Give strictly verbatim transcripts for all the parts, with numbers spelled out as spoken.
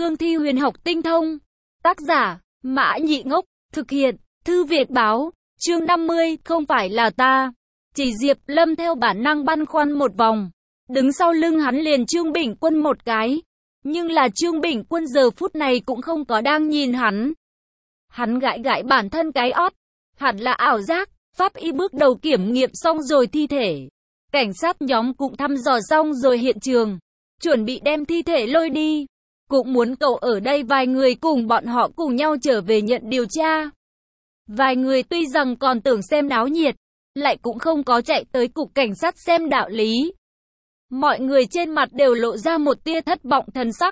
cương thi huyền học tinh thông. Tác giả, Mã Nhị Ngốc, thực hiện, Thư Việt Báo, chương năm mươi, không phải là ta. Chỉ Diệp Lâm theo bản năng băn khoăn một vòng. Đứng sau lưng hắn liền Trương Bỉnh Quân một cái. Nhưng là Trương Bỉnh Quân giờ phút này cũng không có đang nhìn hắn. Hắn gãi gãi bản thân cái ót. Hẳn là ảo giác, pháp y bước đầu kiểm nghiệm xong rồi thi thể. Cảnh sát nhóm cũng thăm dò xong rồi hiện trường. Chuẩn bị đem thi thể lôi đi. Cũng muốn cậu ở đây vài người cùng bọn họ cùng nhau trở về nhận điều tra. Vài người tuy rằng còn tưởng xem náo nhiệt, lại cũng không có chạy tới cục cảnh sát xem đạo lý. Mọi người trên mặt đều lộ ra một tia thất vọng thần sắc.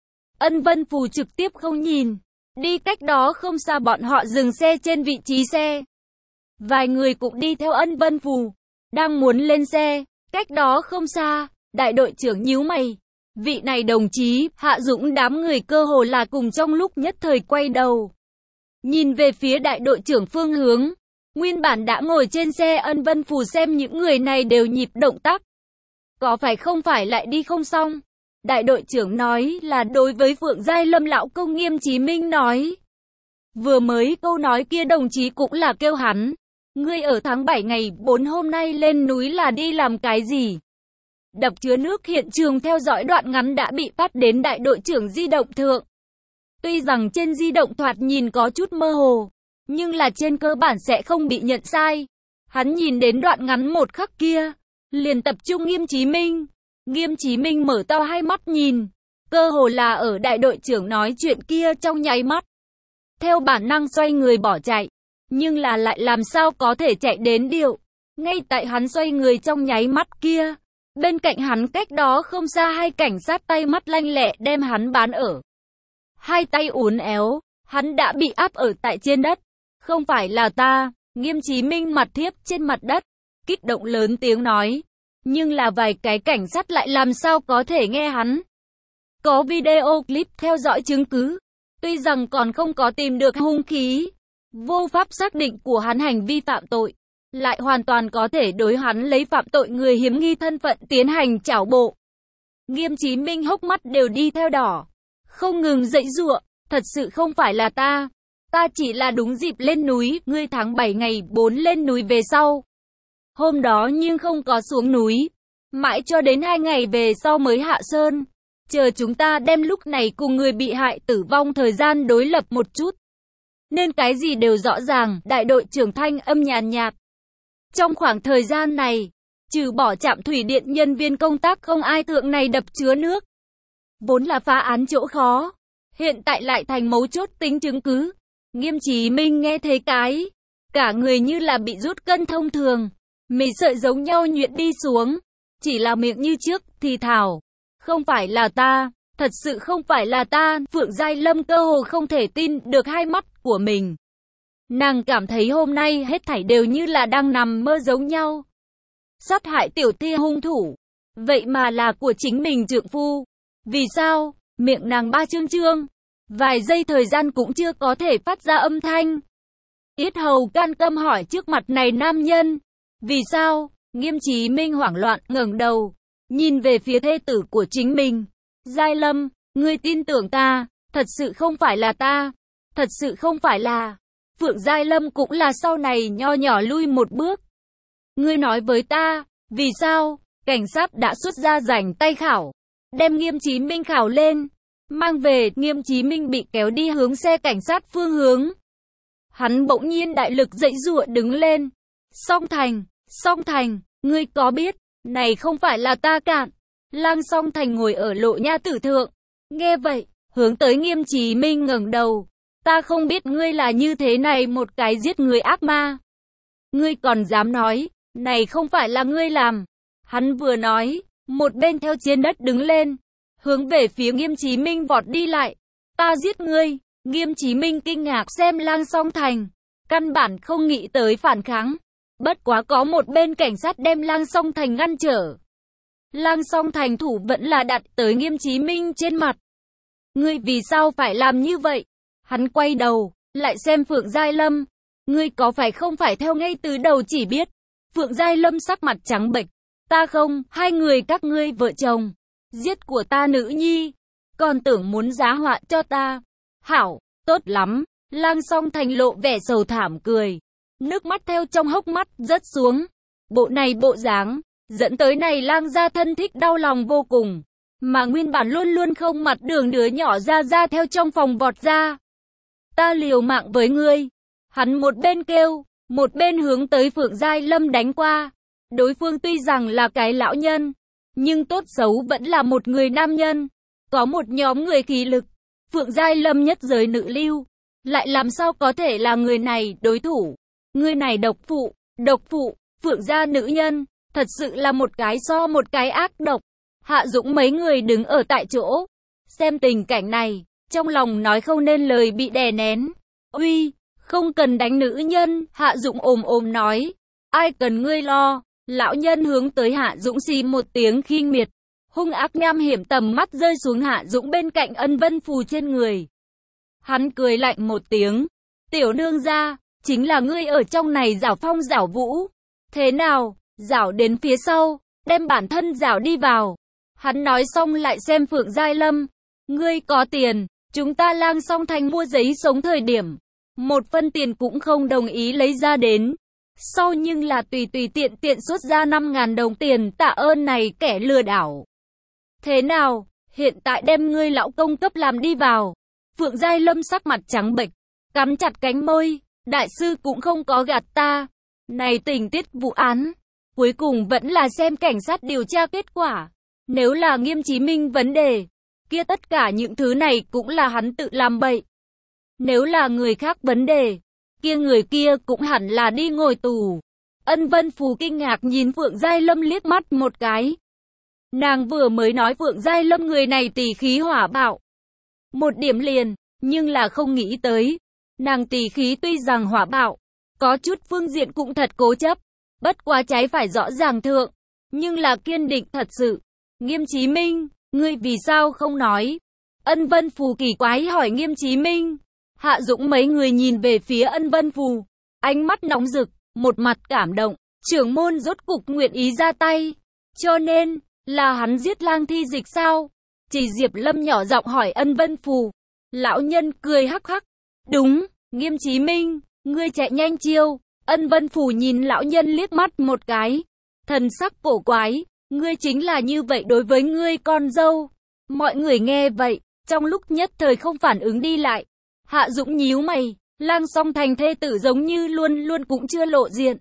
Ân Vân Phù trực tiếp không nhìn. Đi cách đó không xa bọn họ dừng xe trên vị trí xe. Vài người cũng đi theo Ân Vân Phù. Đang muốn lên xe, cách đó không xa, đại đội trưởng nhíu mày. Vị này đồng chí, Hạ Dũng đám người cơ hồ là cùng trong lúc nhất thời quay đầu. Nhìn về phía đại đội trưởng phương hướng. Nguyên bản đã ngồi trên xe Ân Vân Phù xem những người này đều nhịp động tác. Có phải không phải lại đi không xong? Đại đội trưởng nói là đối với Phượng Giai Lâm lão công Nghiêm Chí Minh nói. Vừa mới câu nói kia đồng chí cũng là kêu hắn. Ngươi ở tháng bảy ngày bốn hôm nay lên núi là đi làm cái gì? Đập chứa nước hiện trường theo dõi đoạn ngắn đã bị phát đến đại đội trưởng di động thượng. Tuy rằng trên di động thoạt nhìn có chút mơ hồ, nhưng là trên cơ bản sẽ không bị nhận sai. Hắn nhìn đến đoạn ngắn một khắc kia, liền tập trung Nghiêm Chí Minh. Nghiêm Chí Minh mở to hai mắt nhìn, cơ hồ là ở đại đội trưởng nói chuyện kia trong nháy mắt. Theo bản năng xoay người bỏ chạy, nhưng là lại làm sao có thể chạy đến điệu. Ngay tại hắn xoay người trong nháy mắt kia, bên cạnh hắn cách đó không xa hai cảnh sát tay mắt lanh lẹ đem hắn bán ở. Hai tay uốn éo, hắn đã bị áp ở tại trên đất. Không phải là ta, Nghiêm Chí Minh mặt thiếp trên mặt đất, kích động lớn tiếng nói. Nhưng là vài cái cảnh sát lại làm sao có thể nghe hắn. Có video clip theo dõi chứng cứ. Tuy rằng còn không có tìm được hung khí, vô pháp xác định của hắn hành vi phạm tội, lại hoàn toàn có thể đối hắn lấy phạm tội người hiếm nghi thân phận tiến hành trảo bộ. Nghiêm Chí Minh hốc mắt đều đi theo đỏ, không ngừng giãy giụa, thật sự không phải là ta, ta chỉ là đúng dịp lên núi, ngươi tháng bảy ngày bốn lên núi về sau. Hôm đó nhưng không có xuống núi, mãi cho đến hai ngày về sau mới hạ sơn, chờ chúng ta đem lúc này cùng người bị hại tử vong thời gian đối lập một chút. Nên cái gì đều rõ ràng, đại đội trưởng thanh âm nhàn nhạt. Trong khoảng thời gian này, trừ bỏ trạm thủy điện nhân viên công tác không ai thượng này đập chứa nước. Vốn là phá án chỗ khó, hiện tại lại thành mấu chốt tính chứng cứ. Nghiêm Chí Minh nghe thấy cái, cả người như là bị rút cân thông thường, mì sợi giống nhau nhuyễn đi xuống, chỉ là miệng như trước thì thào. Không phải là ta, thật sự không phải là ta, Phượng Giai Lâm cơ hồ không thể tin được hai mắt của mình. Nàng cảm thấy hôm nay hết thảy đều như là đang nằm mơ giống nhau. Sát hại tiểu thi hung thủ, vậy mà là của chính mình trượng phu. Vì sao? Miệng nàng ba trương trương, vài giây thời gian cũng chưa có thể phát ra âm thanh. Yết hầu can câm hỏi trước mặt này nam nhân. Vì sao? Nghiêm Chí Minh hoảng loạn ngẩng đầu, nhìn về phía thê tử của chính mình. Giai Lâm, ngươi tin tưởng ta, thật sự không phải là ta, thật sự không phải là. Phượng Giai Lâm cũng là sau này nho nhỏ lui một bước. Ngươi nói với ta, vì sao? Cảnh sát đã xuất ra rảnh tay khảo, đem Nghiêm Chí Minh khảo lên, mang về. Nghiêm Chí Minh bị kéo đi hướng xe cảnh sát phương hướng. Hắn bỗng nhiên đại lực giãy giụa đứng lên. Song Thành, Song Thành, ngươi có biết, này không phải là ta cạn. Lang Song Thành ngồi ở lộ nha tử thượng, nghe vậy, hướng tới Nghiêm Chí Minh ngẩng đầu. Ta không biết ngươi là như thế này một cái giết người ác ma. Ngươi còn dám nói, này không phải là ngươi làm. Hắn vừa nói, một bên theo trên đất đứng lên, hướng về phía Nghiêm Chí Minh vọt đi lại. Ta giết ngươi. Nghiêm Chí Minh kinh ngạc xem Lang Song Thành, căn bản không nghĩ tới phản kháng. Bất quá có một bên cảnh sát đem Lang Song Thành ngăn trở. Lang Song Thành thủ vẫn là đặt tới Nghiêm Chí Minh trên mặt. Ngươi vì sao phải làm như vậy? Hắn quay đầu, lại xem Phượng Giai Lâm. Ngươi có phải không phải theo ngay từ đầu chỉ biết. Phượng Giai Lâm sắc mặt trắng bệch. Ta không, hai người các ngươi vợ chồng, giết của ta nữ nhi. còn tưởng muốn giá họa cho ta. Hảo, tốt lắm. Lang Song Thành lộ vẻ sầu thảm cười. Nước mắt theo trong hốc mắt rớt xuống. Bộ này bộ dáng, dẫn tới này Lang gia thân thích đau lòng vô cùng. Mà nguyên bản luôn luôn không mặt đường đứa nhỏ ra ra theo trong phòng vọt ra. Ta liều mạng với ngươi. Hắn một bên kêu, một bên hướng tới Phượng Giai Lâm đánh qua. Đối phương tuy rằng là cái lão nhân, nhưng tốt xấu vẫn là một người nam nhân. Có một nhóm người khí lực. Phượng Giai Lâm nhất giới nữ lưu. Lại làm sao có thể là người này đối thủ. Người này độc phụ, độc phụ, Phượng gia nữ nhân. Thật sự là một cái so một cái ác độc. Hạ Dũng mấy người đứng ở tại chỗ. Xem tình cảnh này, trong lòng nói không nên lời bị đè nén. Uy, không cần đánh nữ nhân, Hạ Dũng ồm ồm nói. Ai cần ngươi lo. Lão nhân hướng tới Hạ Dũng xì một tiếng khinh miệt. Hung ác nham hiểm tầm mắt rơi xuống Hạ Dũng bên cạnh Ân Vân Phù trên người. Hắn cười lạnh một tiếng. Tiểu nương gia, chính là ngươi ở trong này giảo phong giảo vũ. Thế nào, giảo đến phía sau, đem bản thân giảo đi vào. Hắn nói xong lại xem Phượng Giai Lâm. Ngươi có tiền, chúng ta Lang Song Thành mua giấy sống thời điểm. Một phân tiền cũng không đồng ý lấy ra đến. Sau nhưng là tùy tùy tiện tiện xuất ra năm ngàn đồng tiền tạ ơn này kẻ lừa đảo. Thế nào, hiện tại đem ngươi lão công cấp làm đi vào. Phượng Giai Lâm sắc mặt trắng bệch, cắn chặt cánh môi. Đại sư cũng không có gạt ta. Này tình tiết vụ án, cuối cùng vẫn là xem cảnh sát điều tra kết quả. Nếu là Nghiêm Chí Minh vấn đề, kia tất cả những thứ này cũng là hắn tự làm bậy. Nếu là người khác vấn đề, kia người kia cũng hẳn là đi ngồi tù. Ân Vân Phù kinh ngạc nhìn Phượng Giai Lâm liếc mắt một cái. Nàng vừa mới nói Phượng Giai Lâm người này tỳ khí hỏa bạo. Một điểm liền, nhưng là không nghĩ tới. Nàng tỳ khí tuy rằng hỏa bạo, có chút phương diện cũng thật cố chấp. Bất quá trái phải rõ ràng thượng, nhưng là kiên định thật sự. Nghiêm Chí Minh, ngươi vì sao không nói? Ân Vân Phù kỳ quái hỏi Nghiêm Chí Minh. Hạ Dũng mấy người nhìn về phía Ân Vân Phù, ánh mắt nóng rực, một mặt cảm động. Trưởng môn rốt cục nguyện ý ra tay. Cho nên, là hắn giết Lang Thi Dịch sao? Chỉ Diệp Lâm nhỏ giọng hỏi Ân Vân Phù. Lão nhân cười hắc hắc. Đúng, Nghiêm Chí Minh, ngươi chạy nhanh chiêu. Ân Vân Phù nhìn lão nhân liếc mắt một cái. Thần sắc cổ quái, ngươi chính là như vậy đối với ngươi con dâu. Mọi người nghe vậy, trong lúc nhất thời không phản ứng đi lại. Hạ Dũng nhíu mày, Lang Song Thành thê tử giống như luôn luôn cũng chưa lộ diện.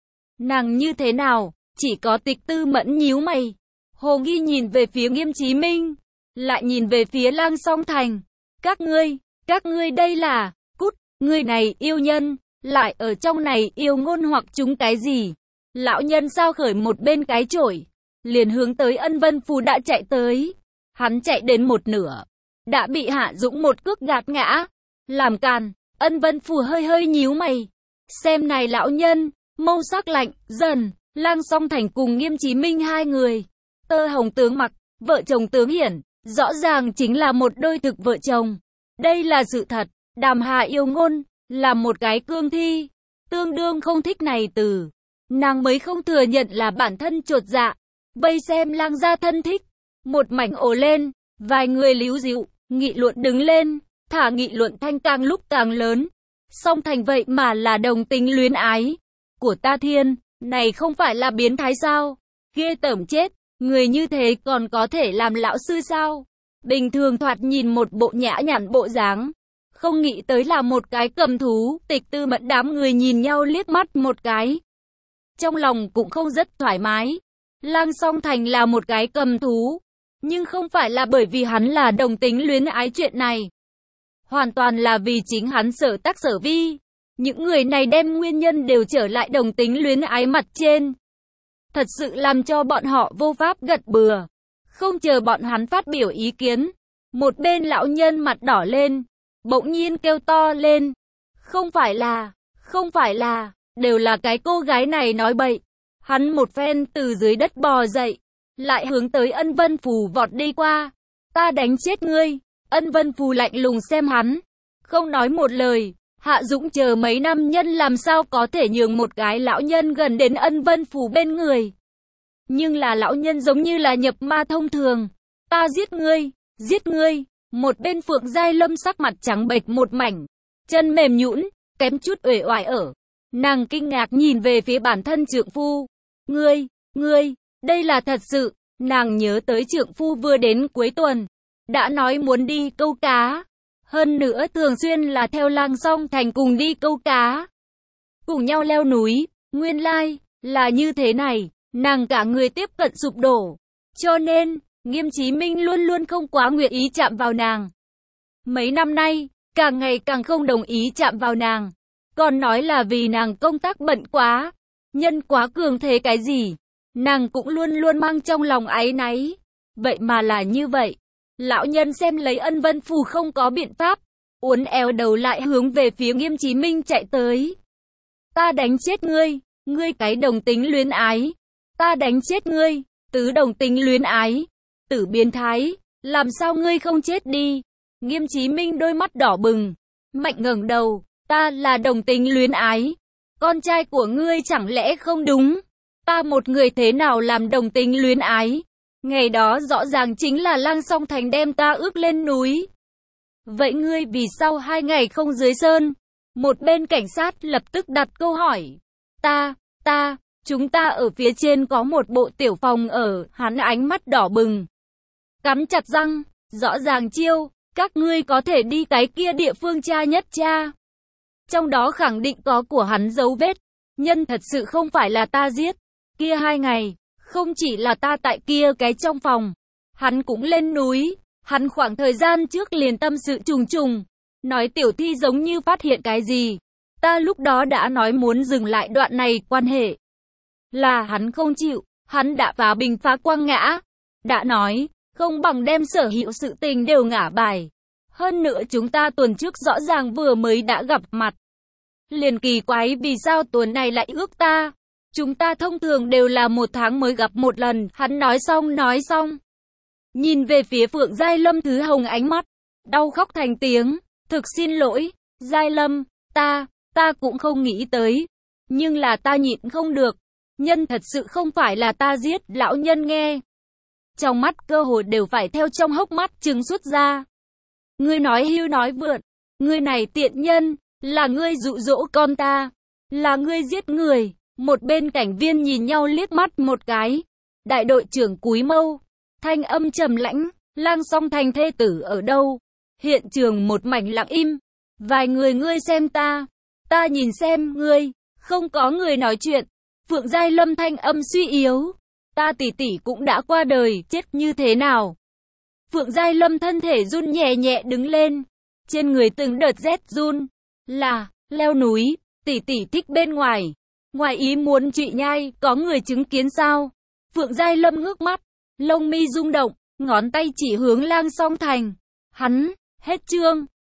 Nàng như thế nào, chỉ có Tịch Tư Mẫn nhíu mày. Hồ nghi nhìn về phía Nghiêm Chí Minh, lại nhìn về phía Lang Song Thành. Các ngươi, các ngươi đây là, cút, ngươi này yêu nhân, lại ở trong này yêu ngôn hoặc chúng cái gì? Lão nhân sao khởi một bên cái chổi, liền hướng tới Ân Vân Phù đã chạy tới. Hắn chạy đến một nửa, đã bị Hạ Dũng một cước gạt ngã. Làm càn, Ân Vân Phù hơi hơi nhíu mày. Xem này lão nhân, mâu sắc lạnh, dần, Lang Song Thành cùng Nghiêm Chí Minh hai người. Tơ hồng tướng mặc, vợ chồng tướng hiển, rõ ràng chính là một đôi thực vợ chồng. Đây là sự thật, Đàm Hà yêu ngôn, là một cái cương thi. Tương đương không thích này từ. Nàng mới không thừa nhận là bản thân chột dạ. Vây xem Lang gia thân thích. Một mảnh ồ lên, vài người líu díu, nghị luận đứng lên. Thả nghị luận thanh càng lúc càng lớn. Song Thành vậy mà là đồng tính luyến ái. Của ta thiên, này không phải là biến thái sao? Ghê tởm chết, người như thế còn có thể làm lão sư sao? Bình thường thoạt nhìn một bộ nhã nhặn bộ dáng. Không nghĩ tới là một cái cầm thú. Tịch Tư Mẫn đám người nhìn nhau liếc mắt một cái. Trong lòng cũng không rất thoải mái. Lang Song Thành là một cái cầm thú. Nhưng không phải là bởi vì hắn là đồng tính luyến ái chuyện này. Hoàn toàn là vì chính hắn sở tác sở vi. Những người này đem nguyên nhân đều trở lại đồng tính luyến ái mặt trên. Thật sự làm cho bọn họ vô pháp gật bừa. Không chờ bọn hắn phát biểu ý kiến. Một bên lão nhân mặt đỏ lên. Bỗng nhiên kêu to lên. Không phải là, không phải là, đều là cái cô gái này nói bậy. Hắn một phen từ dưới đất bò dậy. Lại hướng tới Ân Vân Phù vọt đi qua. Ta đánh chết ngươi. Ân Vân Phù lạnh lùng xem hắn. Không nói một lời. Hạ Dũng chờ mấy năm nhân làm sao có thể nhường một cái lão nhân gần đến Ân Vân Phù bên người. Nhưng là lão nhân giống như là nhập ma thông thường. Ta giết ngươi, giết ngươi. Một bên Phượng Giai Lâm sắc mặt trắng bệch một mảnh, chân mềm nhũn, kém chút uể oải ở. Nàng kinh ngạc nhìn về phía bản thân trượng phu. Ngươi, ngươi, đây là thật sự. Nàng nhớ tới trượng phu vừa đến cuối tuần, đã nói muốn đi câu cá. Hơn nữa thường xuyên là theo Lang Song Thành cùng đi câu cá. Cùng nhau leo núi, nguyên lai, like, là như thế này. Nàng cả người tiếp cận sụp đổ. Cho nên, Nghiêm Chí Minh luôn luôn không quá nguyện ý chạm vào nàng. Mấy năm nay, càng ngày càng không đồng ý chạm vào nàng. Còn nói là vì nàng công tác bận quá, nhân quá cường thế cái gì. Nàng cũng luôn luôn mang trong lòng áy náy. Vậy mà là như vậy. Lão nhân xem lấy Ân Vân Phù không có biện pháp, uốn éo đầu lại hướng về phía Nghiêm Chí Minh chạy tới. Ta đánh chết ngươi, ngươi cái đồng tính luyến ái. Ta đánh chết ngươi, tứ đồng tính luyến ái. Tử biến thái, làm sao ngươi không chết đi? Nghiêm Chí Minh đôi mắt đỏ bừng, mạnh ngẩng đầu, ta là đồng tính luyến ái. Con trai của ngươi chẳng lẽ không đúng? Ta một người thế nào làm đồng tính luyến ái? Ngày đó rõ ràng chính là Lang Song Thành đem ta ước lên núi. Vậy ngươi vì sao hai ngày không dưới sơn? Một bên cảnh sát lập tức đặt câu hỏi. Ta, ta, chúng ta ở phía trên có một bộ tiểu phòng ở, hắn ánh mắt đỏ bừng. Cắn chặt răng, rõ ràng chiêu, các ngươi có thể đi cái kia địa phương tra nhất tra. Trong đó khẳng định có của hắn dấu vết, nhân thật sự không phải là ta giết. Kia hai ngày, không chỉ là ta tại kia cái trong phòng, hắn cũng lên núi, hắn khoảng thời gian trước liền tâm sự trùng trùng, nói tiểu thi giống như phát hiện cái gì. Ta lúc đó đã nói muốn dừng lại đoạn này quan hệ. Là hắn không chịu, hắn đã phá bình phá quang ngã. Đã nói, không bằng đem sở hữu sự tình đều ngả bài. Hơn nữa chúng ta tuần trước rõ ràng vừa mới đã gặp mặt. Liền kỳ quái vì sao tuần này lại ước ta. Chúng ta thông thường đều là một tháng mới gặp một lần. Hắn nói xong nói xong. Nhìn về phía Phượng Giai Lâm Thứ Hồng ánh mắt, đau khóc thành tiếng. Thực xin lỗi, Giai Lâm, ta, ta cũng không nghĩ tới. Nhưng là ta nhịn không được. Nhân thật sự không phải là ta giết, lão nhân nghe. Trong mắt cơ hồ đều phải theo trong hốc mắt trừng xuất ra. Ngươi nói hưu nói vượn, ngươi này tiện nhân, là ngươi dụ dỗ con ta, là ngươi giết người. Một bên cảnh viên nhìn nhau liếc mắt một cái. Đại đội trưởng cúi mâu, thanh âm trầm lãnh, Lang Song Thành thê tử ở đâu? Hiện trường một mảnh lặng im. Vài người ngươi xem ta, ta nhìn xem ngươi, không có người nói chuyện. Phượng Giai Lâm thanh âm suy yếu. Ta tỷ tỷ cũng đã qua đời, chết như thế nào? Phượng Giai Lâm thân thể run nhẹ nhẹ đứng lên. Trên người từng đợt rét run. Là, leo núi, tỷ tỷ thích bên ngoài. Ngoài ý muốn trụy nhai, có người chứng kiến sao? Phượng Giai Lâm ngước mắt, lông mi rung động, ngón tay chỉ hướng Lang Song Thành. Hắn, hết chương.